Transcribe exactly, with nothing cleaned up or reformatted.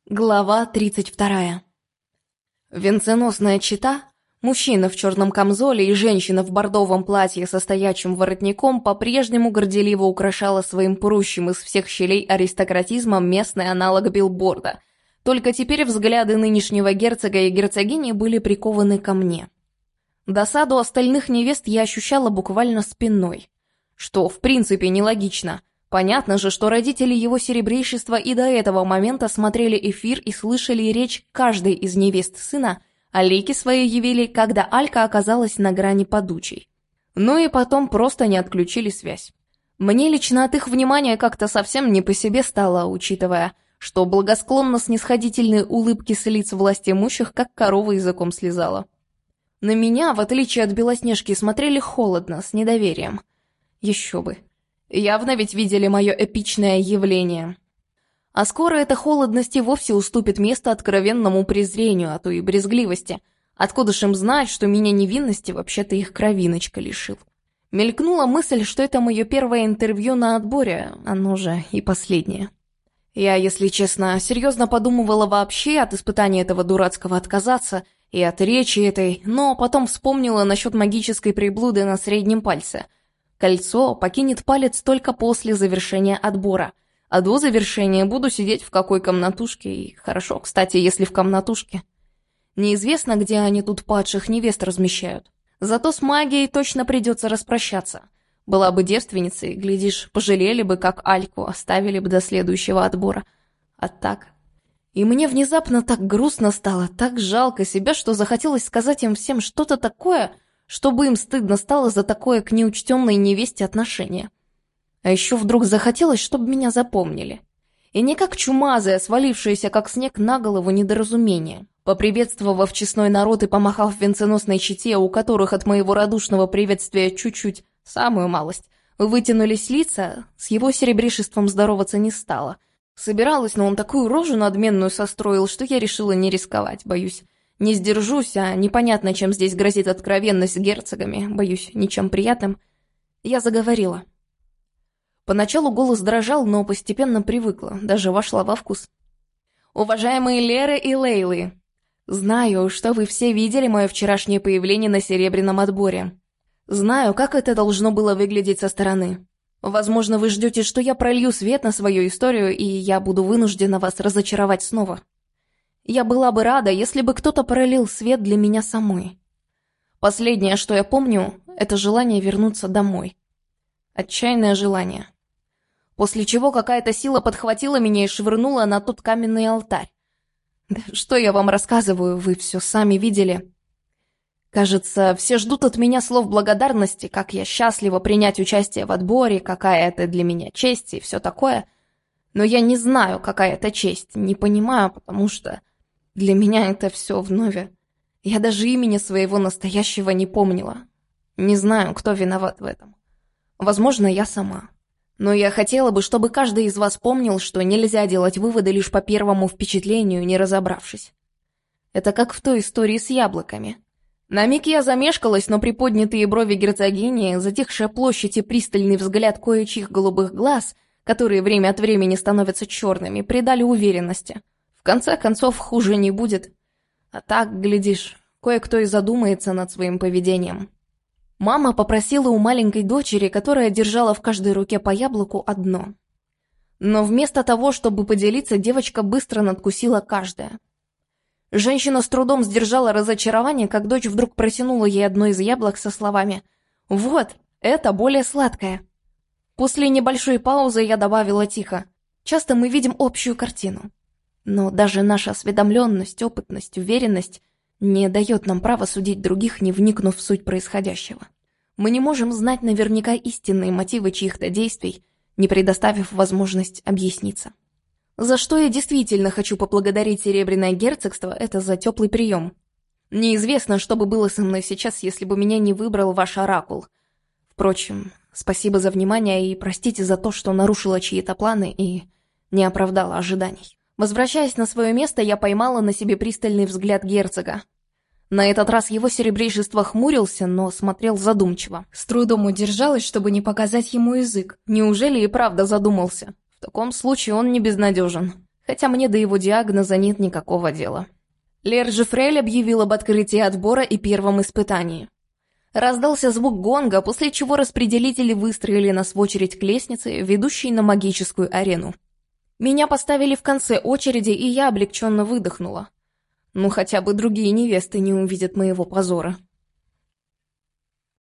Глава тридцать вторая. Венценосная чета, мужчина в черном камзоле и женщина в бордовом платье со стоячим воротником по-прежнему горделиво украшала своим прущим из всех щелей аристократизмом местный аналог билборда. Только теперь взгляды нынешнего герцога и герцогини были прикованы ко мне. Досаду остальных невест я ощущала буквально спиной, что в принципе нелогично. Понятно же, что родители его серебрейшества и до этого момента смотрели эфир и слышали речь каждой из невест сына, а лейки свои явили, когда Алька оказалась на грани падучей. Ну и потом просто не отключили связь. Мне лично от их внимания как-то совсем не по себе стало, учитывая, что благосклонно-снисходительные улыбки с лиц властимущих как корова языком слезала. На меня, в отличие от Белоснежки, смотрели холодно, с недоверием. Еще бы. Явно ведь видели мое эпичное явление. А скоро эта холодность и вовсе уступит место откровенному презрению, а то и брезгливости. Откуда ж им знать, что меня невинности вообще-то их кровиночка лишил? Мелькнула мысль, что это мое первое интервью на отборе, оно же и последнее. Я, если честно, серьезно подумывала вообще от испытания этого дурацкого отказаться и от речи этой, но потом вспомнила насчет магической приблуды на среднем пальце. Кольцо покинет палец только после завершения отбора, а до завершения буду сидеть в какой комнатушке, и хорошо, кстати, если в комнатушке. Неизвестно, где они тут падших невест размещают. Зато с магией точно придется распрощаться. Была бы девственницей, глядишь, пожалели бы, как Альку, оставили бы до следующего отбора. А так... И мне внезапно так грустно стало, так жалко себя, что захотелось сказать им всем что-то такое... чтобы им стыдно стало за такое к неучтенной невесте отношение. А еще вдруг захотелось, чтобы меня запомнили. И не как чумазая, свалившаяся как снег на голову недоразумение. Поприветствовав честной народ и помахав венценосной чете, у которых от моего радушного приветствия чуть-чуть, самую малость, вытянулись лица, с его серебришеством здороваться не стало. Собиралась, но он такую рожу надменную состроил, что я решила не рисковать, боюсь. Не сдержусь, а непонятно, чем здесь грозит откровенность с герцогами, боюсь, ничем приятным. Я заговорила. Поначалу голос дрожал, но постепенно привыкла, даже вошла во вкус. «Уважаемые Леры и Лейлы, знаю, что вы все видели мое вчерашнее появление на серебряном отборе. Знаю, как это должно было выглядеть со стороны. Возможно, вы ждете, что я пролью свет на свою историю, и я буду вынуждена вас разочаровать снова. Я была бы рада, если бы кто-то пролил свет для меня самой. Последнее, что я помню, это желание вернуться домой. Отчаянное желание. После чего какая-то сила подхватила меня и швырнула на тот каменный алтарь. Да что я вам рассказываю, вы все сами видели. Кажется, все ждут от меня слов благодарности, как я счастлива принять участие в отборе, какая это для меня честь и все такое. Но я не знаю, какая это честь, не понимаю, потому что... Для меня это все вновь. Я даже имени своего настоящего не помнила. Не знаю, кто виноват в этом. Возможно, я сама. Но я хотела бы, чтобы каждый из вас помнил, что нельзя делать выводы лишь по первому впечатлению, не разобравшись. Это как в той истории с яблоками. На миг я замешкалась, но приподнятые брови герцогини, затихшая площадь и пристальный взгляд кое-чьих голубых глаз, которые время от времени становятся черными, придали уверенности. В конце концов, хуже не будет. А так, глядишь, кое-кто и задумается над своим поведением. Мама попросила у маленькой дочери, которая держала в каждой руке по яблоку, одно. Но вместо того, чтобы поделиться, девочка быстро надкусила каждое. Женщина с трудом сдержала разочарование, как дочь вдруг протянула ей одно из яблок со словами «Вот, это более сладкое». После небольшой паузы я добавила тихо «Часто мы видим общую картину». Но даже наша осведомленность, опытность, уверенность не дает нам права судить других, не вникнув в суть происходящего. Мы не можем знать наверняка истинные мотивы чьих-то действий, не предоставив возможность объясниться. За что я действительно хочу поблагодарить Серебряное Герцогство, это за теплый прием. Неизвестно, что бы было со мной сейчас, если бы меня не выбрал ваш оракул. Впрочем, спасибо за внимание и простите за то, что нарушила чьи-то планы и не оправдала ожиданий. Возвращаясь на свое место, я поймала на себе пристальный взгляд герцога. На этот раз его серебрейшество хмурился, но смотрел задумчиво. С трудом удержалась, чтобы не показать ему язык. Неужели и правда задумался? В таком случае он не безнадежен. хотя мне до его диагноза нет никакого дела. Лер Жифрель объявил об открытии отбора и первом испытании. Раздался звук гонга, после чего распределители выстроили нас в очередь к лестнице, ведущей на магическую арену. Меня поставили в конце очереди, и я облегченно выдохнула. Ну хотя бы другие невесты не увидят моего позора.